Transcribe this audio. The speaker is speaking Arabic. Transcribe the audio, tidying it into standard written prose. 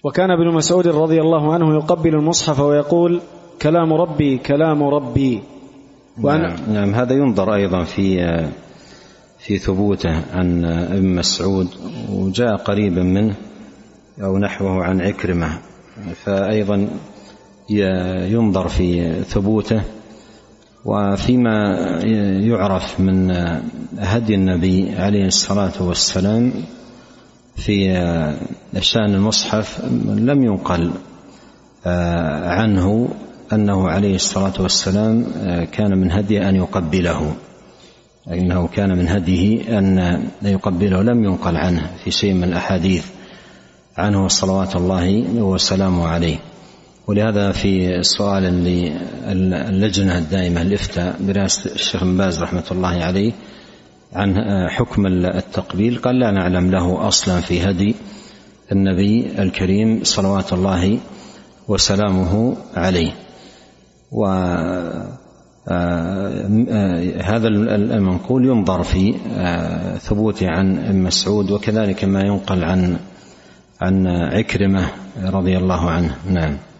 وكان ابن مسعود رضي الله عنه يقبل المصحف ويقول كلام ربي كلام ربي. نعم هذا ينظر أيضا في ثبوته عن ابن مسعود، وجاء قريبا منه أو نحوه عن عكرمة، فأيضا ينظر في ثبوته. وفيما يعرف من هدي النبي عليه الصلاة والسلام في شأن المصحف لم ينقل عنه أنه عليه الصلاة والسلام كان من هديه أن يقبله، إنه كان من هديه أن يقبله، لم ينقل عنه في شيء من الأحاديث عنه صلوات الله وسلامه عليه. ولهذا في السؤال اللجنة الدائمة الإفتاء برئاسة الشيخ بن باز رحمة الله عليه عن حكم التقبيل قال لا نعلم له أصلا في هدي النبي الكريم صلوات الله وسلامه عليه. وهذا المنقول ينظر في ثبوته عن ابن مسعود، وكذلك ما ينقل عن عكرمة رضي الله عنه. نعم.